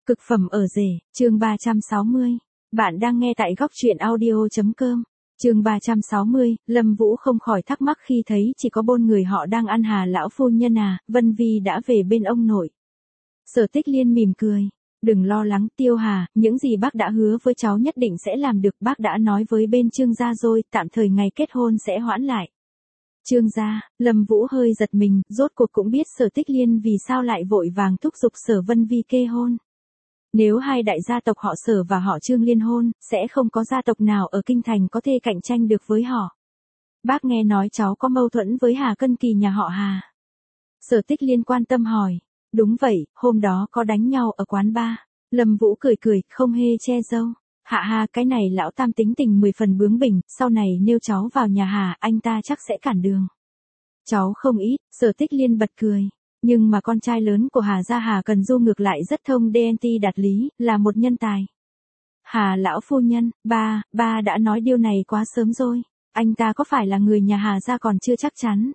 Cực phẩm ở rể, chương 360. Bạn đang nghe tại góc truyện audio.com. Chương 360, Lâm Vũ không khỏi thắc mắc khi thấy chỉ có 4 người họ đang ăn Hà lão phu nhân à, Vân Vi đã về bên ông nội. Sở Tích Liên mỉm cười. Đừng lo lắng Tiêu Hà, những gì bác đã hứa với cháu nhất định sẽ làm được, bác đã nói với bên Trương gia rồi, tạm thời ngày kết hôn sẽ hoãn lại. Trương gia, Lâm Vũ hơi giật mình, rốt cuộc cũng biết Sở Tích Liên vì sao lại vội vàng thúc giục Sở Vân Vi kê hôn. Nếu hai đại gia tộc họ Sở và họ Trương liên hôn, sẽ không có gia tộc nào ở kinh thành có thể cạnh tranh được với họ. Bác nghe nói cháu có mâu thuẫn với Hà Cân Kỳ nhà họ Hà. Sở Tích Liên quan tâm hỏi. Đúng vậy, hôm đó có đánh nhau ở quán bar. Lâm Vũ cười cười, không hề che giấu. Hạ cái này lão tam tính tình 10 phần bướng bỉnh, sau này nếu cháu vào nhà Hà, anh ta chắc sẽ cản đường. Cháu không ít, Sở Tích Liên bật cười. Nhưng mà con trai lớn của Hà gia Hà Cần Du ngược lại rất thông DNT đạt lý, là một nhân tài. Hà lão phu nhân, ba đã nói điều này quá sớm rồi. Anh ta có phải là người nhà Hà gia còn chưa chắc chắn.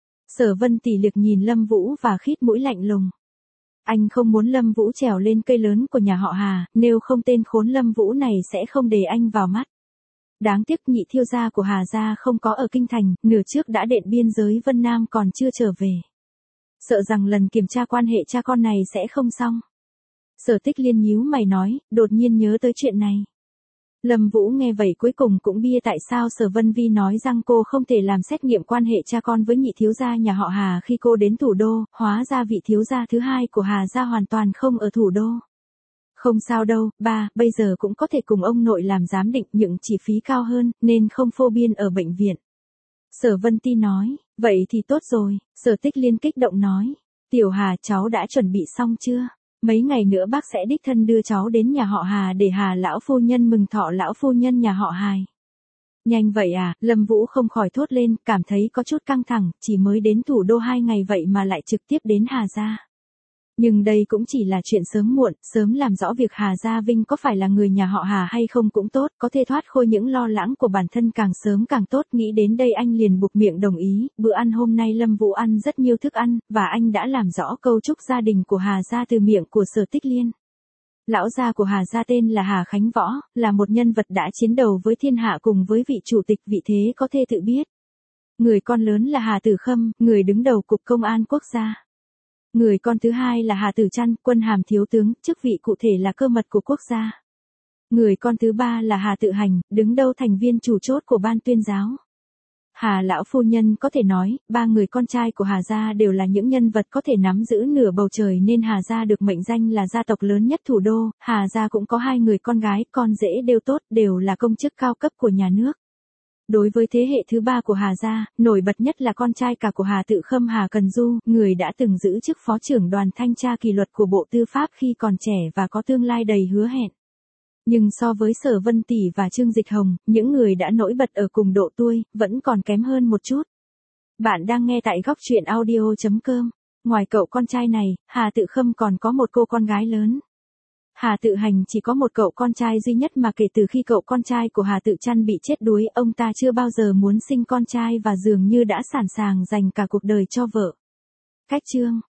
Sở Vân Tỷ liếc nhìn Lâm Vũ và khít mũi lạnh lùng. Anh không muốn Lâm Vũ trèo lên cây lớn của nhà họ Hà, nếu không tên khốn Lâm Vũ này sẽ không để anh vào mắt. Đáng tiếc nhị thiêu gia của Hà gia không có ở kinh thành, nửa trước đã đện biên giới Vân Nam còn chưa trở về. Sợ rằng lần kiểm tra quan hệ cha con này sẽ không xong. Sở Tích Liên nhíu mày nói, đột nhiên nhớ tới chuyện này. Lâm Vũ nghe vậy cuối cùng cũng bia tại sao Sở Vân Vi nói rằng cô không thể làm xét nghiệm quan hệ cha con với nhị thiếu gia nhà họ Hà khi cô đến thủ đô, hóa ra vị thiếu gia thứ hai của Hà gia hoàn toàn không ở thủ đô. Không sao đâu, ba, bây giờ cũng có thể cùng ông nội làm giám định nhưng chi phí cao hơn, nên không phô biên ở bệnh viện. Sở Vân Ti nói, vậy thì tốt rồi, Sở Tích Liên kích động nói. Tiểu Hà, cháu đã chuẩn bị xong chưa? Mấy ngày nữa bác sẽ đích thân đưa cháu đến nhà họ Hà để Hà lão phu nhân mừng thọ lão phu nhân nhà họ Hà. Nhanh vậy à, Lâm Vũ không khỏi thốt lên, cảm thấy có chút căng thẳng, chỉ mới đến thủ đô 2 ngày vậy mà lại trực tiếp đến Hà gia. Nhưng đây cũng chỉ là chuyện sớm muộn, sớm làm rõ việc Hà Gia Vinh có phải là người nhà họ Hà hay không cũng tốt, có thể thoát khỏi những lo lắng của bản thân càng sớm càng tốt. Nghĩ đến đây anh liền buộc miệng đồng ý, bữa ăn hôm nay Lâm Vũ ăn rất nhiều thức ăn, và anh đã làm rõ cấu trúc gia đình của Hà Gia từ miệng của Sở Tích Liên. Lão gia của Hà Gia tên là Hà Khánh Võ, là một nhân vật đã chiến đầu với thiên hạ cùng với vị chủ tịch vị thế có thể tự biết. Người con lớn là Hà Tử Khâm, người đứng đầu Cục Công an Quốc gia. Người con thứ hai là Hà Tử Trăn, quân hàm thiếu tướng, chức vị cụ thể là cơ mật của quốc gia. Người con thứ ba là Hà Tự Hành, đứng đầu thành viên chủ chốt của ban tuyên giáo. Hà lão phu nhân có thể nói, 3 người con trai của Hà gia đều là những nhân vật có thể nắm giữ nửa bầu trời nên Hà gia được mệnh danh là gia tộc lớn nhất thủ đô. Hà gia cũng có 2 người con gái, con rể đều tốt, đều là công chức cao cấp của nhà nước. Đối với thế hệ thứ 3 của Hà gia, nổi bật nhất là con trai cả của Hà Tự Khâm Hà Cần Du, người đã từng giữ chức phó trưởng đoàn thanh tra kỷ luật của Bộ Tư pháp khi còn trẻ và có tương lai đầy hứa hẹn. Nhưng so với Sở Vân Tỷ và Trương Dịch Hồng, những người đã nổi bật ở cùng độ tuổi, vẫn còn kém hơn một chút. Bạn đang nghe tại góc truyện audio.com. Ngoài cậu con trai này, Hà Tự Khâm còn có một cô con gái lớn. Hà Tự Hành chỉ có một cậu con trai duy nhất mà kể từ khi cậu con trai của Hà Tự Trăn bị chết đuối, ông ta chưa bao giờ muốn sinh con trai và dường như đã sẵn sàng dành cả cuộc đời cho vợ. Cách chương